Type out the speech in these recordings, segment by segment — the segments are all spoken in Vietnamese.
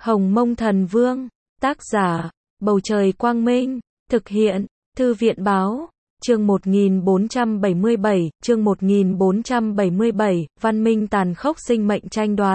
Hồng Mông Thần Vương, tác giả, Bầu Trời Quang Minh, thực hiện, Thư viện Báo, chương 1477, văn minh tàn khốc sinh mệnh tranh đoạt.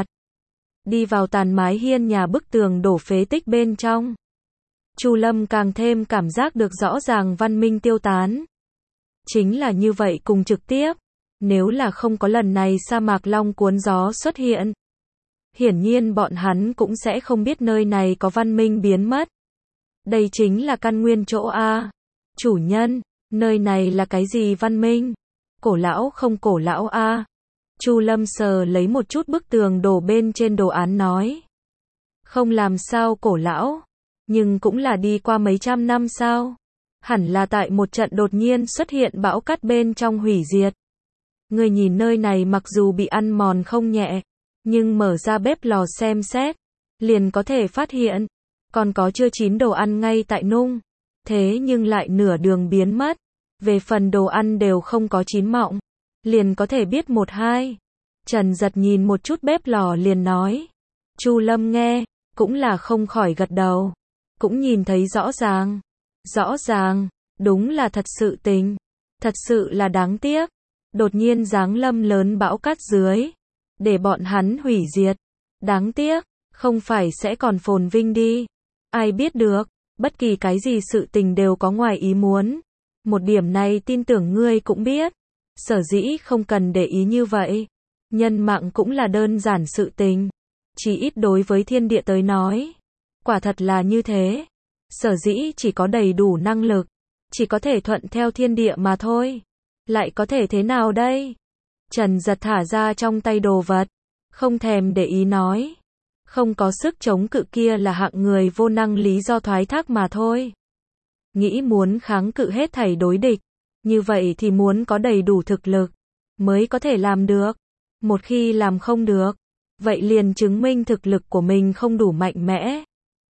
Đi vào tàn mái hiên nhà bức tường đổ phế tích bên trong. Chu Lâm càng thêm cảm giác được rõ ràng văn minh tiêu tán. Chính là như vậy cùng trực tiếp. Nếu là không có lần này sa mạc long cuốn gió xuất hiện, hiển nhiên bọn hắn cũng sẽ không biết nơi này có văn minh biến mất. Đây chính là căn nguyên chỗ A. Chủ nhân, nơi này là cái gì văn minh? Cổ lão không cổ lão A. Chu Lâm sờ lấy một chút bức tường đổ bên trên đồ án nói. Không làm sao cổ lão, nhưng cũng là đi qua mấy trăm năm sao? Hẳn là tại một trận đột nhiên xuất hiện bão cát bên trong hủy diệt. Người nhìn nơi này mặc dù bị ăn mòn không nhẹ, nhưng mở ra bếp lò xem xét, liền có thể phát hiện, còn có chưa chín đồ ăn ngay tại nung, thế nhưng lại nửa đường biến mất. Về phần đồ ăn đều không có chín mọng, liền có thể biết một hai. Trần Giật nhìn một chút bếp lò liền nói. Chu Lâm nghe, cũng là không khỏi gật đầu, cũng nhìn thấy rõ ràng. Rõ ràng, đúng là thật sự tình, thật sự là đáng tiếc. Đột nhiên giáng lâm lớn bão cát dưới, để bọn hắn hủy diệt. Đáng tiếc, không phải sẽ còn phồn vinh đi. Ai biết được, bất kỳ cái gì sự tình đều có ngoài ý muốn. Một điểm này tin tưởng ngươi cũng biết. Sở dĩ không cần để ý như vậy. Nhân mạng cũng là đơn giản sự tình. Chỉ ít đối với thiên địa tới nói. Quả thật là như thế. Sở dĩ chỉ có đầy đủ năng lực, chỉ có thể thuận theo thiên địa mà thôi. Lại có thể thế nào đây? Trần Giật thả ra trong tay đồ vật, không thèm để ý nói. Không có sức chống cự kia là hạng người vô năng lý do thoái thác mà thôi. Nghĩ muốn kháng cự hết thảy đối địch, như vậy thì muốn có đầy đủ thực lực, mới có thể làm được. Một khi làm không được, vậy liền chứng minh thực lực của mình không đủ mạnh mẽ.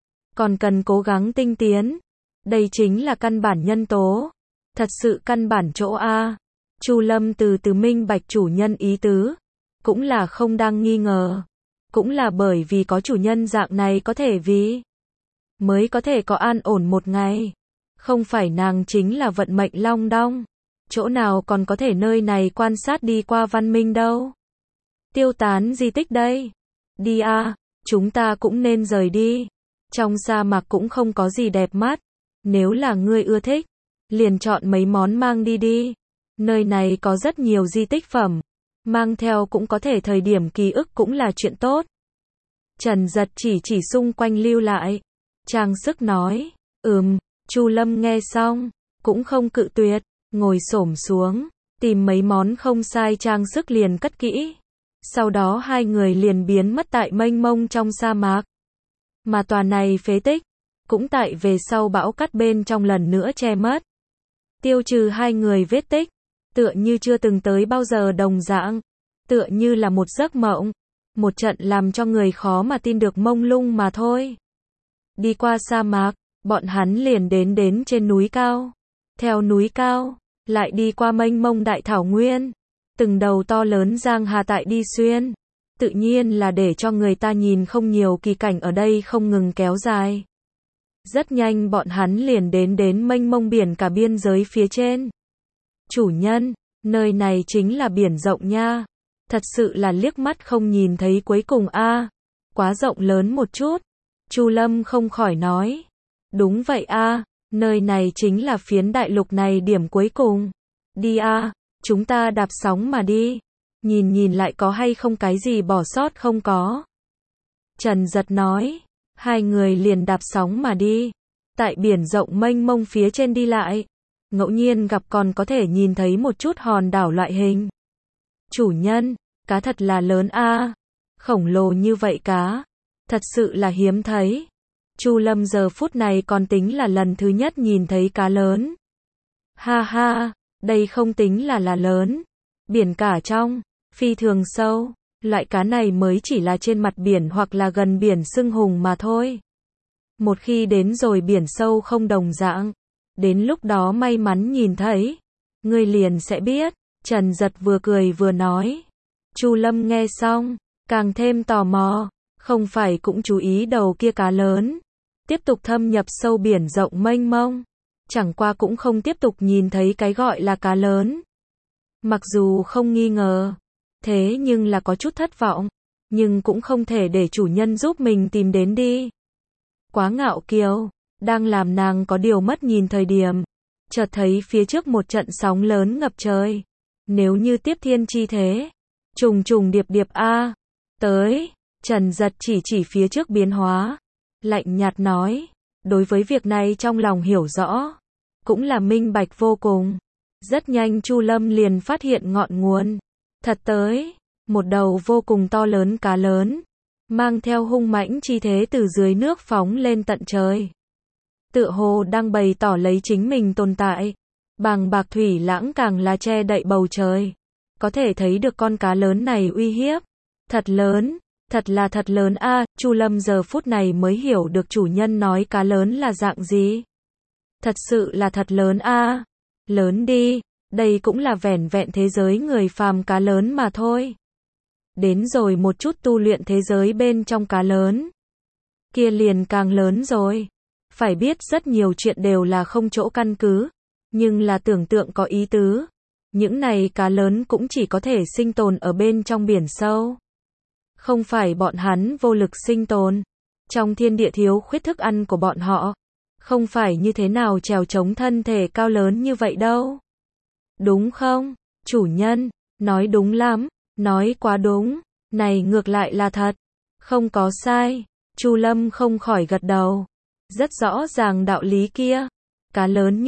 Còn cần cố gắng tinh tiến. Đây chính là căn bản nhân tố. Thật sự căn bản chỗ A. Chu Lâm từ từ minh bạch chủ nhân ý tứ. Cũng là không đang nghi ngờ. Cũng là bởi vì có chủ nhân dạng này có thể vì mới có thể có an ổn một ngày. Không phải nàng chính là vận mệnh long đong. Chỗ nào còn có thể nơi này quan sát đi qua văn minh đâu. Tiêu tán di tích đây. Đi A, chúng ta cũng nên rời đi. Trong sa mạc cũng không có gì đẹp mắt. Nếu là ngươi ưa thích, liền chọn mấy món mang đi đi. Nơi này có rất nhiều di tích phẩm. Mang theo cũng có thể thời điểm ký ức cũng là chuyện tốt. Trần Giật chỉ xung quanh lưu lại. Trang sức nói. Chu Lâm nghe xong, cũng không cự tuyệt. Ngồi xổm xuống, tìm mấy món không sai trang sức liền cất kỹ. Sau đó hai người liền biến mất tại mênh mông trong sa mạc. Mà tòa này phế tích, cũng tại về sau bão cát bên trong lần nữa che mất. Tiêu trừ hai người vết tích, tựa như chưa từng tới bao giờ đồng dạng, tựa như là một giấc mộng, một trận làm cho người khó mà tin được mông lung mà thôi. Đi qua sa mạc, bọn hắn liền đến trên núi cao. Theo núi cao, lại đi qua mênh mông đại thảo nguyên, từng đầu to lớn giang hà tại đi xuyên. Tự nhiên là để cho người ta nhìn không nhiều kỳ cảnh ở đây không ngừng kéo dài. Rất nhanh bọn hắn liền đến mênh mông biển cả biên giới phía trên. Chủ nhân, nơi này chính là biển rộng nha. Thật sự là liếc mắt không nhìn thấy cuối cùng a. Quá rộng lớn một chút. Chu Lâm không khỏi nói. Đúng vậy a, nơi này chính là phiến đại lục này điểm cuối cùng. Đi a, chúng ta đạp sóng mà đi. Nhìn lại có hay không cái gì bỏ sót không có. Trần Giật nói. Hai người liền đạp sóng mà đi. Tại biển rộng mênh mông phía trên đi lại. Ngẫu nhiên gặp còn có thể nhìn thấy một chút hòn đảo loại hình. Chủ nhân, cá thật là lớn a. Khổng lồ như vậy cá. Thật sự là hiếm thấy. Chu Lâm giờ phút này còn tính là lần thứ nhất nhìn thấy cá lớn. Ha ha, đây không tính là lớn. Biển cả trong, phi thường sâu. Loại cá này mới chỉ là trên mặt biển hoặc là gần biển xưng hùng mà thôi. Một khi đến rồi biển sâu không đồng dạng. Đến lúc đó may mắn nhìn thấy. Ngươi liền sẽ biết. Trần Giật vừa cười vừa nói. Chu Lâm nghe xong, càng thêm tò mò. Không phải cũng chú ý đầu kia cá lớn. Tiếp tục thâm nhập sâu biển rộng mênh mông. Chẳng qua cũng không tiếp tục nhìn thấy cái gọi là cá lớn. Mặc dù không nghi ngờ. Thế nhưng là có chút thất vọng. Nhưng cũng không thể để chủ nhân giúp mình tìm đến đi. Quá ngạo kiều. Đang làm nàng có điều mất nhìn thời điểm. Chợt thấy phía trước một trận sóng lớn ngập trời. Nếu như tiếp thiên chi thế. Trùng trùng điệp điệp a. Tới. Trần Giật chỉ phía trước biến hóa. Lạnh nhạt nói. Đối với việc này trong lòng hiểu rõ. Cũng là minh bạch vô cùng. Rất nhanh Chu Lâm liền phát hiện ngọn nguồn. Thật tới. Một đầu vô cùng to lớn cá lớn. Mang theo hung mãnh chi thế từ dưới nước phóng lên tận trời. Tựa hồ đang bày tỏ lấy chính mình tồn tại. Bàng bạc thủy lãng càng là che đậy bầu trời. Có thể thấy được con cá lớn này uy hiếp. Thật lớn. Thật lớn a. Chu Lâm giờ phút này mới hiểu được chủ nhân nói cá lớn là dạng gì. Thật sự là thật lớn a. Lớn đi. Đây cũng là vẻn vẹn thế giới người phàm cá lớn mà thôi. Đến rồi một chút tu luyện thế giới bên trong cá lớn. Kia liền càng lớn rồi. Phải biết rất nhiều chuyện đều là không chỗ căn cứ. Nhưng là tưởng tượng có ý tứ. Những này cá lớn cũng chỉ có thể sinh tồn ở bên trong biển sâu. Không phải bọn hắn vô lực sinh tồn. Trong thiên địa thiếu khuyết thức ăn của bọn họ. Không phải như thế nào trèo chống thân thể cao lớn như vậy đâu. Đúng không, chủ nhân? Nói đúng lắm. Nói quá đúng. Này ngược lại là thật. Không có sai. Chu Lâm không khỏi gật đầu. Rất rõ ràng đạo lý kia. Cá lớn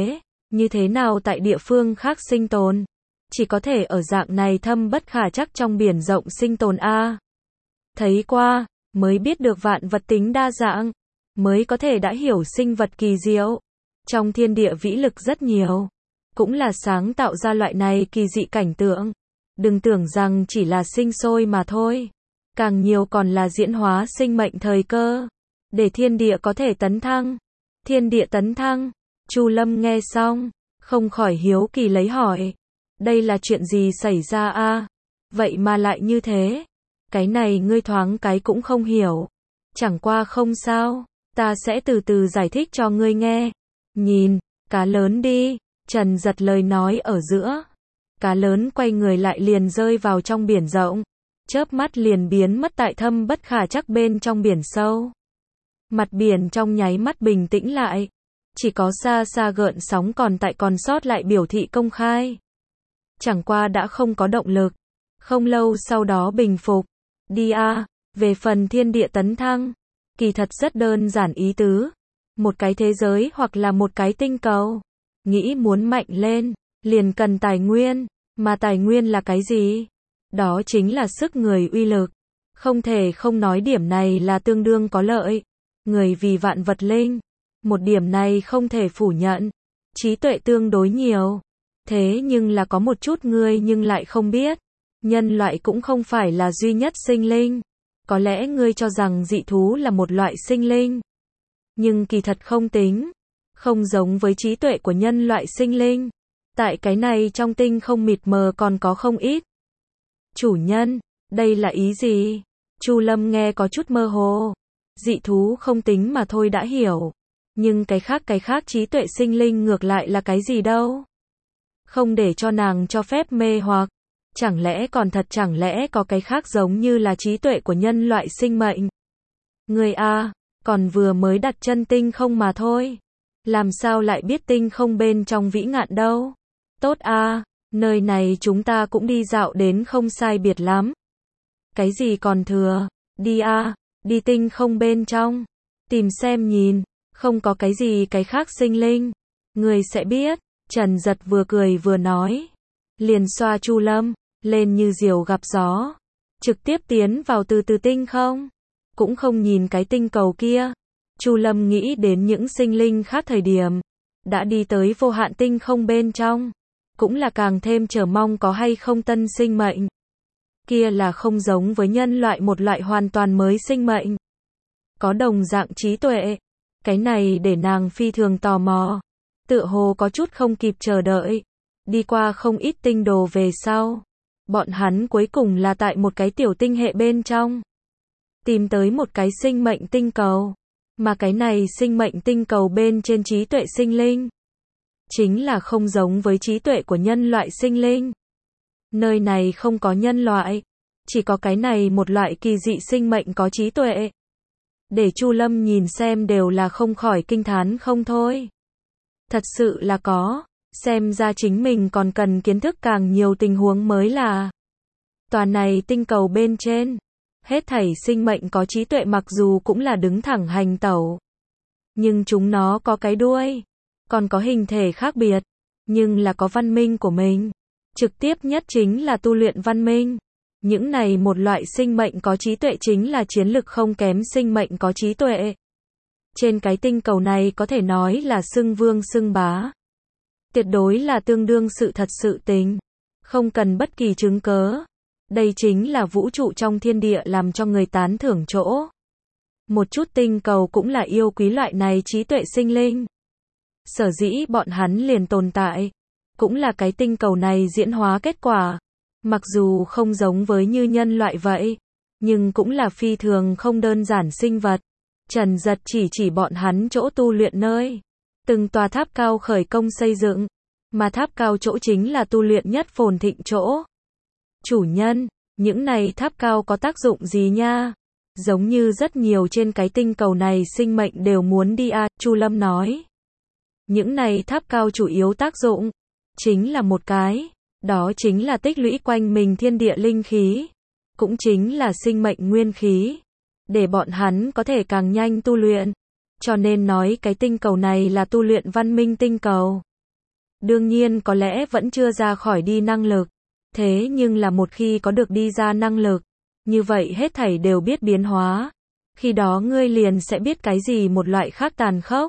như thế nào tại địa phương khác sinh tồn. Chỉ có thể ở dạng này thâm bất khả trắc trong biển rộng sinh tồn a. Thấy qua, mới biết được vạn vật tính đa dạng. Mới có thể đã hiểu sinh vật kỳ diệu. Trong thiên địa vĩ lực rất nhiều. Cũng là sáng tạo ra loại này kỳ dị cảnh tượng. Đừng tưởng rằng chỉ là sinh sôi mà thôi. Càng nhiều còn là diễn hóa sinh mệnh thời cơ. Để thiên địa có thể tấn thăng. Thiên địa tấn thăng. Chu Lâm nghe xong. Không khỏi hiếu kỳ lấy hỏi. Đây là chuyện gì xảy ra a? Vậy mà lại như thế. Cái này ngươi thoáng cái cũng không hiểu. Chẳng qua không sao. Ta sẽ từ từ giải thích cho ngươi nghe. Nhìn, cá lớn đi. Trần Giật lời nói ở giữa. Cá lớn quay người lại liền rơi vào trong biển rộng. Chớp mắt liền biến mất tại thâm bất khả trắc bên trong biển sâu. Mặt biển trong nháy mắt bình tĩnh lại. Chỉ có xa xa gợn sóng còn sót lại biểu thị công khai. Chẳng qua đã không có động lực. Không lâu sau đó bình phục. Đi a. Về phần thiên địa tấn thăng. Kỳ thật rất đơn giản ý tứ. Một cái thế giới hoặc là một cái tinh cầu. Nghĩ muốn mạnh lên. Liền cần tài nguyên. Mà tài nguyên là cái gì? Đó chính là sức người uy lực. Không thể không nói điểm này là tương đương có lợi. Người vì vạn vật linh. Một điểm này không thể phủ nhận. Trí tuệ tương đối nhiều. Thế nhưng là có một chút ngươi nhưng lại không biết. Nhân loại cũng không phải là duy nhất sinh linh. Có lẽ ngươi cho rằng dị thú là một loại sinh linh. Nhưng kỳ thật không tính. Không giống với trí tuệ của nhân loại sinh linh. Tại cái này trong tinh không mịt mờ còn có không ít. Chủ nhân, đây là ý gì? Chu Lâm nghe có chút mơ hồ. Dị thú không tính mà thôi đã hiểu. Nhưng cái khác trí tuệ sinh linh ngược lại là cái gì đâu? Không để cho nàng cho phép mê hoặc. Chẳng lẽ có cái khác giống như là trí tuệ của nhân loại sinh mệnh? Người a, còn vừa mới đặt chân tinh không mà thôi. Làm sao lại biết tinh không bên trong vĩ ngạn đâu? Tốt a, nơi này chúng ta cũng đi dạo đến không sai biệt lắm. Cái gì còn thừa? Đi a, đi tinh không bên trong. Tìm xem nhìn, không có cái gì cái khác sinh linh. Người sẽ biết. Trần Giật vừa cười vừa nói. Liền xoa Chu Lâm, lên như diều gặp gió. Trực tiếp tiến vào từ tinh không. Cũng không nhìn cái tinh cầu kia. Chu Lâm nghĩ đến những sinh linh khác thời điểm. Đã đi tới vô hạn tinh không bên trong. Cũng là càng thêm chờ mong có hay không tân sinh mệnh. Kia là không giống với nhân loại một loại hoàn toàn mới sinh mệnh. Có đồng dạng trí tuệ. Cái này để nàng phi thường tò mò. Tựa hồ có chút không kịp chờ đợi. Đi qua không ít tinh đồ về sau. Bọn hắn cuối cùng là tại một cái tiểu tinh hệ bên trong. tìm tới một cái sinh mệnh tinh cầu. Mà cái này sinh mệnh tinh cầu bên trên trí tuệ sinh linh. Chính là không giống với trí tuệ của nhân loại sinh linh. Nơi này không có nhân loại. Chỉ có cái này một loại kỳ dị sinh mệnh có trí tuệ. Để Chu Lâm nhìn xem đều là không khỏi kinh thán không thôi. Thật sự là có. Xem ra chính mình còn cần kiến thức càng nhiều tình huống mới là. Tòa này tinh cầu bên trên. Hết thảy sinh mệnh có trí tuệ mặc dù cũng là đứng thẳng hành tẩu. Nhưng chúng nó có cái đuôi. Còn có hình thể khác biệt. Nhưng là có văn minh của mình. Trực tiếp nhất chính là tu luyện văn minh. Những này một loại sinh mệnh có trí tuệ chính là chiến lực không kém sinh mệnh có trí tuệ. Trên cái tinh cầu này có thể nói là xưng vương xưng bá. Tuyệt đối là tương đương sự thật sự tình. Không cần bất kỳ chứng cớ. Đây chính là vũ trụ trong thiên địa làm cho người tán thưởng chỗ. Một chút tinh cầu cũng là yêu quý loại này trí tuệ sinh linh. Sở dĩ bọn hắn liền tồn tại. Cũng là cái tinh cầu này diễn hóa kết quả. Mặc dù không giống với như nhân loại vậy. Nhưng cũng là phi thường không đơn giản sinh vật. Trần Giật chỉ bọn hắn chỗ tu luyện nơi. Từng tòa tháp cao khởi công xây dựng. Mà tháp cao chỗ chính là tu luyện nhất phồn thịnh chỗ. Chủ nhân, những này tháp cao có tác dụng gì nha? Giống như rất nhiều trên cái tinh cầu này sinh mệnh đều muốn đi Chu Lâm nói. Những này tháp cao chủ yếu tác dụng, chính là một cái, đó chính là tích lũy quanh mình thiên địa linh khí, cũng chính là sinh mệnh nguyên khí, để bọn hắn có thể càng nhanh tu luyện. Cho nên nói cái tinh cầu này là tu luyện văn minh tinh cầu. Đương nhiên có lẽ vẫn chưa ra khỏi đi năng lực. Thế nhưng là một khi có được đi ra năng lực, như vậy hết thảy đều biết biến hóa. Khi đó ngươi liền sẽ biết cái gì một loại khác tàn khốc.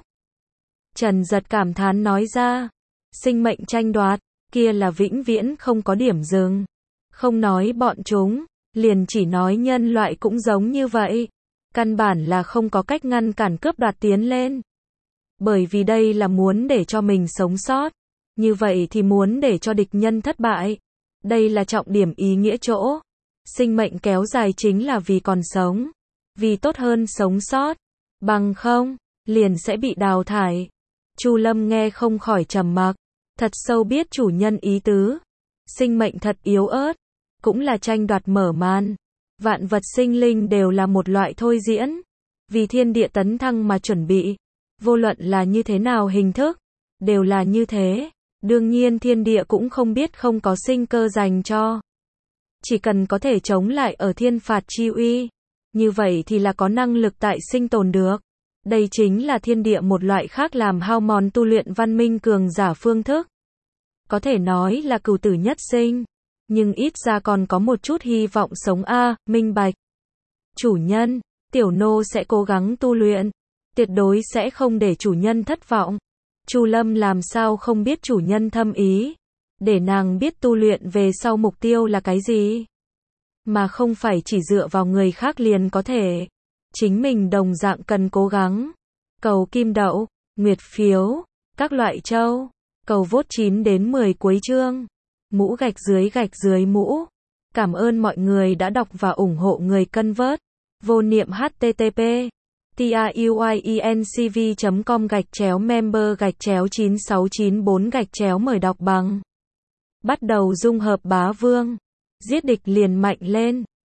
Trần Giật cảm thán nói ra. Sinh mệnh tranh đoạt, kia là vĩnh viễn không có điểm dừng. Không nói bọn chúng, liền chỉ nói nhân loại cũng giống như vậy. Căn bản là không có cách ngăn cản cướp đoạt tiến lên. Bởi vì đây là muốn để cho mình sống sót. Như vậy thì muốn để cho địch nhân thất bại. Đây là trọng điểm ý nghĩa chỗ. Sinh mệnh kéo dài chính là vì còn sống. Vì tốt hơn sống sót. Bằng không, liền sẽ bị đào thải. Chu Lâm nghe không khỏi trầm mặc. Thật sâu biết chủ nhân ý tứ. Sinh mệnh thật yếu ớt. Cũng là tranh đoạt mở màn. Vạn vật sinh linh đều là một loại thôi diễn. Vì thiên địa tấn thăng mà chuẩn bị. Vô luận là như thế nào hình thức. Đều là như thế. Đương nhiên thiên địa cũng không biết không có sinh cơ dành cho. Chỉ cần có thể chống lại ở thiên phạt chi uy. Như vậy thì là có năng lực tại sinh tồn được. Đây chính là thiên địa một loại khác làm hao mòn tu luyện văn minh cường giả phương thức. Có thể nói là cửu tử nhất sinh. Nhưng ít ra còn có một chút hy vọng sống minh bạch. Chủ nhân, tiểu nô sẽ cố gắng tu luyện. Tuyệt đối sẽ không để chủ nhân thất vọng. Chu Lâm làm sao không biết chủ nhân thâm ý. Để nàng biết tu luyện về sau mục tiêu là cái gì. Mà không phải chỉ dựa vào người khác liền có thể. Chính mình đồng dạng cần cố gắng. Cầu kim đậu, nguyệt phiếu, các loại châu. Cầu vote 9 đến 10 cuối chương. Mũ gạch dưới mũ. Cảm ơn mọi người đã đọc và ủng hộ người cân vớt. Vô niệm http truyencv.com/member/9694 mời đọc bằng. Bắt đầu dung hợp bá vương. Giết địch liền mạnh lên.